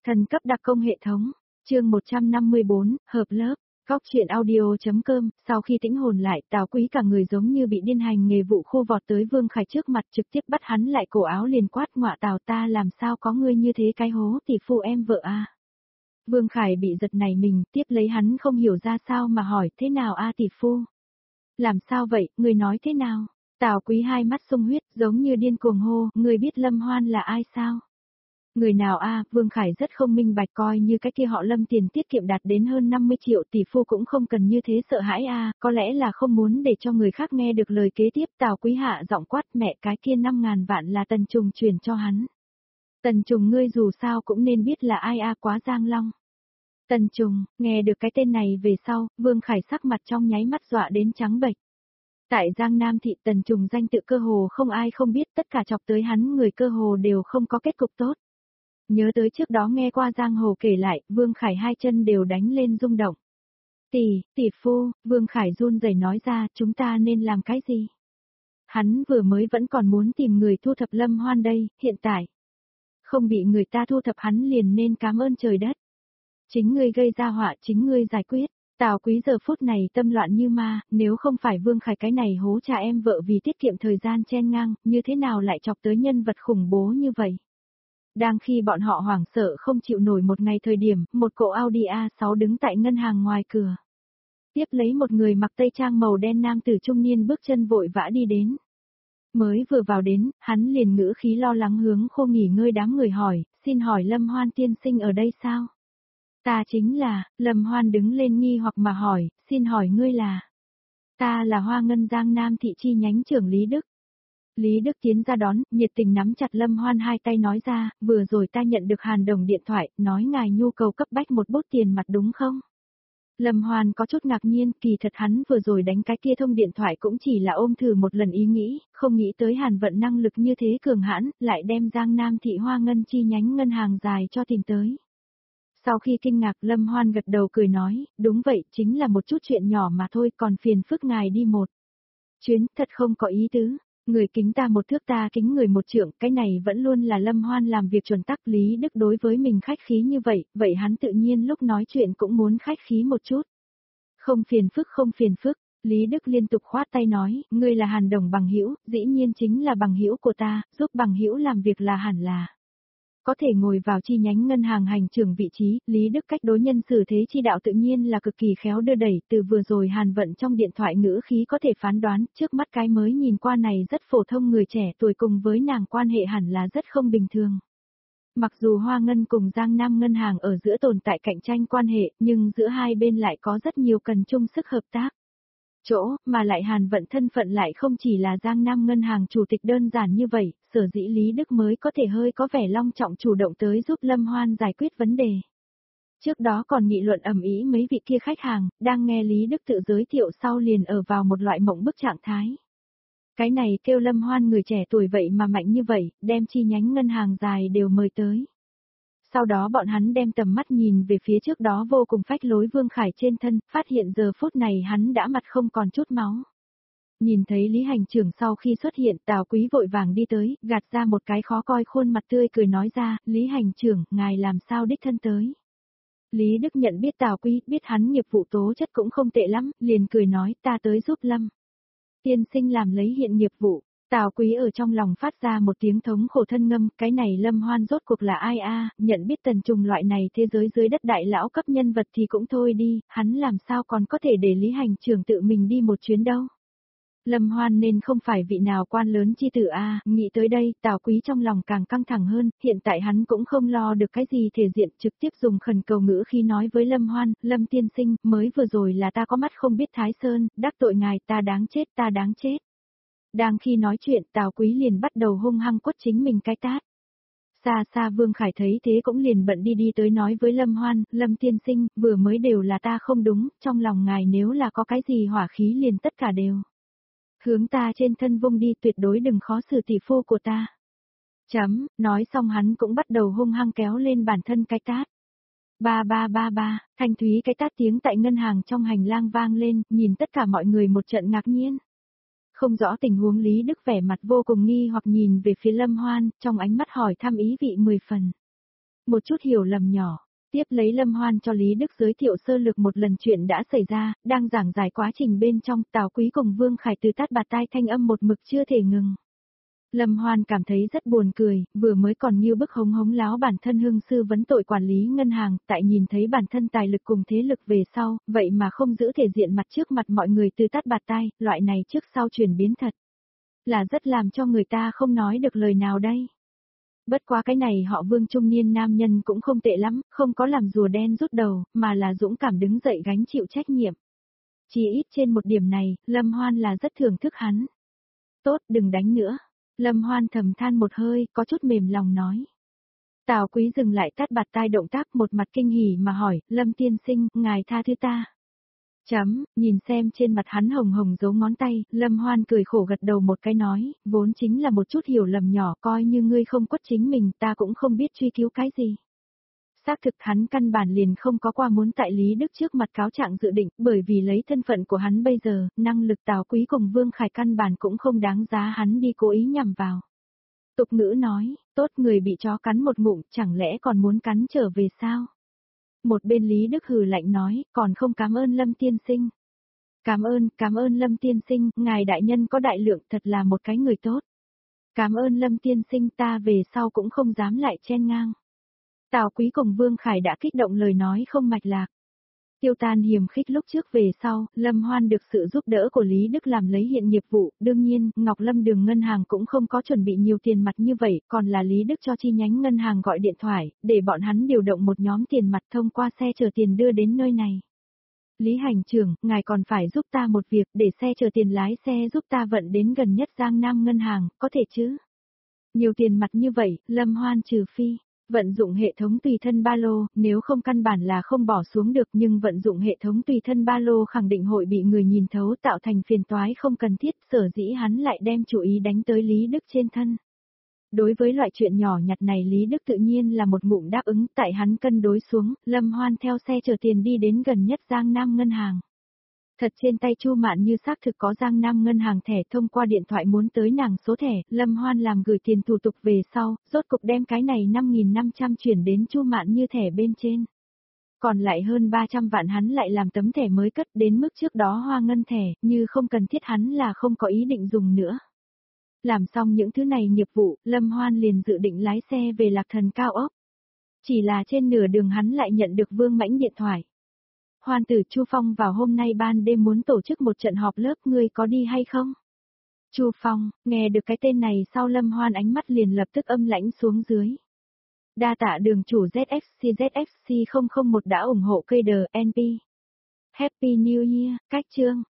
Thần cấp đặc công hệ thống, chương 154, hợp lớp, góc chuyện audio.com, sau khi tĩnh hồn lại, Tào Quý cả người giống như bị điên hành nghề vụ khô vọt tới Vương Khải trước mặt trực tiếp bắt hắn lại cổ áo liền quát ngọa Tào ta làm sao có ngươi như thế cái hố tỷ phu em vợ a. Vương Khải bị giật này mình, tiếp lấy hắn không hiểu ra sao mà hỏi thế nào a tỷ phu. Làm sao vậy, ngươi nói thế nào? Tào Quý hai mắt sung huyết giống như điên cuồng hô, ngươi biết Lâm Hoan là ai sao? Người nào a? Vương Khải rất không minh bạch coi như cái kia họ Lâm tiền tiết kiệm đạt đến hơn 50 triệu tỷ phu cũng không cần như thế sợ hãi a, có lẽ là không muốn để cho người khác nghe được lời kế tiếp Tào Quý hạ giọng quát mẹ cái kia 5.000 vạn là Tần Trùng chuyển cho hắn. Tần Trùng ngươi dù sao cũng nên biết là ai a quá Giang Long. Tần Trùng, nghe được cái tên này về sau, Vương Khải sắc mặt trong nháy mắt dọa đến trắng bệch. Tại Giang Nam thị Tần Trùng danh tự cơ hồ không ai không biết tất cả chọc tới hắn người cơ hồ đều không có kết cục tốt. Nhớ tới trước đó nghe qua Giang Hồ kể lại, Vương Khải hai chân đều đánh lên rung động. Tỷ phu, Vương Khải run rẩy nói ra chúng ta nên làm cái gì? Hắn vừa mới vẫn còn muốn tìm người thu thập Lâm Hoan đây, hiện tại. Không bị người ta thu thập hắn liền nên cảm ơn trời đất. Chính ngươi gây ra họa chính ngươi giải quyết. Tào Quý giờ phút này tâm loạn như ma, nếu không phải Vương Khải cái này hố cha em vợ vì tiết kiệm thời gian chen ngang, như thế nào lại chọc tới nhân vật khủng bố như vậy? Đang khi bọn họ hoảng sợ không chịu nổi một ngày thời điểm, một cỗ Audi A6 đứng tại ngân hàng ngoài cửa. Tiếp lấy một người mặc tây trang màu đen nam tử trung niên bước chân vội vã đi đến. Mới vừa vào đến, hắn liền ngữ khí lo lắng hướng Khô nghỉ ngơi đám người hỏi, xin hỏi Lâm Hoan tiên sinh ở đây sao? Ta chính là, Lâm Hoan đứng lên nghi hoặc mà hỏi, xin hỏi ngươi là? Ta là Hoa Ngân Giang Nam thị chi nhánh trưởng Lý Đức. Lý Đức tiến ra đón, nhiệt tình nắm chặt Lâm Hoan hai tay nói ra, vừa rồi ta nhận được Hàn Đồng điện thoại, nói ngài nhu cầu cấp bách một bút tiền mặt đúng không? Lâm Hoan có chút ngạc nhiên, kỳ thật hắn vừa rồi đánh cái kia thông điện thoại cũng chỉ là ôm thử một lần ý nghĩ, không nghĩ tới Hàn vận năng lực như thế cường hãn, lại đem Giang Nam thị Hoa Ngân chi nhánh ngân hàng dài cho tìm tới. Sau khi kinh ngạc Lâm Hoan gật đầu cười nói, đúng vậy, chính là một chút chuyện nhỏ mà thôi, còn phiền phức ngài đi một chuyến, thật không có ý tứ. Người kính ta một thước ta kính người một trượng, cái này vẫn luôn là Lâm Hoan làm việc chuẩn tắc. Lý Đức đối với mình khách khí như vậy, vậy hắn tự nhiên lúc nói chuyện cũng muốn khách khí một chút. Không phiền phức, Lý Đức liên tục khoát tay nói, ngươi là Hàn Đồng bằng hữu, dĩ nhiên chính là bằng hữu của ta, giúp bằng hữu làm việc là hẳn là. Có thể ngồi vào chi nhánh ngân hàng hành trưởng vị trí, Lý Đức cách đối nhân xử thế chi đạo tự nhiên là cực kỳ khéo đưa đẩy, từ vừa rồi Hàn vận trong điện thoại ngữ khí có thể phán đoán, trước mắt cái mới nhìn qua này rất phổ thông người trẻ tuổi cùng với nàng quan hệ hẳn là rất không bình thường. Mặc dù Hoa Ngân cùng Giang Nam ngân hàng ở giữa tồn tại cạnh tranh quan hệ, nhưng giữa hai bên lại có rất nhiều cần chung sức hợp tác. Chỗ, mà lại Hàn vận thân phận lại không chỉ là Giang Nam ngân hàng chủ tịch đơn giản như vậy, sở dĩ Lý Đức mới có thể hơi có vẻ long trọng chủ động tới giúp Lâm Hoan giải quyết vấn đề. Trước đó còn nghị luận ầm ĩ mấy vị kia khách hàng, đang nghe Lý Đức tự giới thiệu sau liền ở vào một loại mộng bức trạng thái. Cái này kêu Lâm Hoan người trẻ tuổi vậy mà mạnh như vậy, đem chi nhánh ngân hàng dài đều mời tới. Sau đó bọn hắn đem tầm mắt nhìn về phía trước đó vô cùng phách lối Vương Khải trên thân, phát hiện giờ phút này hắn đã mặt không còn chút máu. Nhìn thấy Lý Hành trưởng sau khi xuất hiện Tào Quý vội vàng đi tới, gạt ra một cái khó coi khuôn mặt tươi cười nói ra, Lý Hành trưởng, ngài làm sao đích thân tới. Lý Đức nhận biết Tào Quý, biết hắn nghiệp vụ tố chất cũng không tệ lắm, liền cười nói ta tới giúp Lâm tiên sinh làm lấy hiện nghiệp vụ. Tào Quý ở trong lòng phát ra một tiếng thống khổ thân ngâm, cái này Lâm Hoan rốt cuộc là ai a? Nhận biết Tần Trùng loại này thế giới dưới đất đại lão cấp nhân vật thì cũng thôi đi, hắn làm sao còn có thể để Lý Hành trưởng tự mình đi một chuyến đâu. Lâm Hoan nên không phải vị nào quan lớn chi tử a, nghĩ tới đây, Tào Quý trong lòng càng căng thẳng hơn, hiện tại hắn cũng không lo được cái gì thể diện, trực tiếp dùng khẩn cầu ngữ khi nói với Lâm Hoan, Lâm tiên sinh, mới vừa rồi là ta có mắt không biết Thái Sơn, đắc tội ngài, ta đáng chết. Đang khi nói chuyện Tào Quý liền bắt đầu hung hăng quất chính mình cái tát. Xa xa Vương Khải thấy thế cũng liền bận đi tới nói với Lâm Hoan, Lâm tiên sinh, vừa mới đều là ta không đúng, trong lòng ngài nếu là có cái gì hỏa khí liền tất cả đều. Hướng ta trên thân vung đi tuyệt đối đừng khó xử tỷ phu của ta. Nói xong hắn cũng bắt đầu hung hăng kéo lên bản thân cái tát. Ba, thanh thúy cái tát tiếng tại ngân hàng trong hành lang vang lên, nhìn tất cả mọi người một trận ngạc nhiên. Không rõ tình huống Lý Đức vẻ mặt vô cùng nghi hoặc nhìn về phía Lâm Hoan, trong ánh mắt hỏi thăm ý vị 10 phần. Một chút hiểu lầm nhỏ. Tiếp lấy Lâm Hoan cho Lý Đức giới thiệu sơ lược một lần chuyện đã xảy ra, đang giảng giải quá trình bên trong, Tào Quý cùng Vương Khải từ tát bạt tai thanh âm một mực chưa thể ngừng. Lâm Hoan cảm thấy rất buồn cười, vừa mới còn như bức hống hống láo bản thân hương sư vấn tội quản lý ngân hàng, tại nhìn thấy bản thân tài lực cùng thế lực về sau, vậy mà không giữ thể diện mặt trước mặt mọi người từ tát bạt tai, loại này trước sau chuyển biến thật. Là rất làm cho người ta không nói được lời nào đây. Bất quá cái này họ Vương trung niên nam nhân cũng không tệ lắm, không có làm rùa đen rút đầu, mà là dũng cảm đứng dậy gánh chịu trách nhiệm. Chỉ ít trên một điểm này, Lâm Hoan là rất thưởng thức hắn. Tốt, đừng đánh nữa. Lâm Hoan thầm than một hơi, có chút mềm lòng nói. Tào Quý dừng lại tát bạt tai động tác, một mặt kinh hỉ mà hỏi, Lâm tiên sinh, ngài tha thứ ta. Nhìn xem trên mặt hắn hồng hồng dấu ngón tay, Lâm Hoan cười khổ gật đầu một cái nói, vốn chính là một chút hiểu lầm nhỏ, coi như ngươi không quất chính mình, ta cũng không biết truy cứu cái gì. Xác thực hắn căn bản liền không có qua muốn tại Lý Đức trước mặt cáo trạng dự định, bởi vì lấy thân phận của hắn bây giờ, năng lực Tào Quý cùng Vương Khải căn bản cũng không đáng giá hắn đi cố ý nhằm vào. Tục ngữ nói, tốt người bị chó cắn một ngụm, chẳng lẽ còn muốn cắn trở về sao? Một bên Lý Đức hừ lạnh nói, còn không cảm ơn Lâm tiên sinh. Cảm ơn Lâm tiên sinh, ngài đại nhân có đại lượng, thật là một cái người tốt. Cảm ơn Lâm tiên sinh, ta về sau cũng không dám lại chen ngang. Tào Quý cùng Vương Khải đã kích động lời nói không mạch lạc. Tiêu Tan hiềm khích lúc trước về sau, Lâm Hoan được sự giúp đỡ của Lý Đức làm lấy hiện nghiệp vụ, đương nhiên, Ngọc Lâm Đường ngân hàng cũng không có chuẩn bị nhiều tiền mặt như vậy, còn là Lý Đức cho chi nhánh ngân hàng gọi điện thoại, để bọn hắn điều động một nhóm tiền mặt thông qua xe chở tiền đưa đến nơi này. Lý hành trưởng, ngài còn phải giúp ta một việc, để xe chở tiền lái xe giúp ta vận đến gần nhất Giang Nam ngân hàng, có thể chứ? Nhiều tiền mặt như vậy, Lâm Hoan trừ phi. Vận dụng hệ thống tùy thân ba lô, nếu không căn bản là không bỏ xuống được, nhưng vận dụng hệ thống tùy thân ba lô khẳng định hội bị người nhìn thấu tạo thành phiền toái không cần thiết, sở dĩ hắn lại đem chú ý đánh tới Lý Đức trên thân. Đối với loại chuyện nhỏ nhặt này Lý Đức tự nhiên là một ngụm đáp ứng, tại hắn cân đối xuống, Lâm Hoan theo xe chở tiền đi đến gần nhất Giang Nam ngân hàng. Thật trên tay Chu Mạn Như xác thực có Giang Nam ngân hàng thẻ, thông qua điện thoại muốn tới nàng số thẻ, Lâm Hoan làm gửi tiền thủ tục về sau, rốt cục đem cái này 5.500 chuyển đến Chu Mạn Như thẻ bên trên. Còn lại hơn 300 vạn hắn lại làm tấm thẻ mới cất, đến mức trước đó hoa ngân thẻ, như không cần thiết hắn là không có ý định dùng nữa. Làm xong những thứ này nghiệp vụ, Lâm Hoan liền dự định lái xe về Lạc Thần cao ốc. Chỉ là trên nửa đường hắn lại nhận được Vương Mãnh điện thoại. Hoan tử Chu Phong vào hôm nay ban đêm muốn tổ chức một trận họp lớp, ngươi có đi hay không? Chu Phong, nghe được cái tên này sau Lâm Hoan ánh mắt liền lập tức âm lãnh xuống dưới. Đa tạ đường chủ ZFC001 đã ủng hộ cây đờ NP. Happy New Year, cách chương.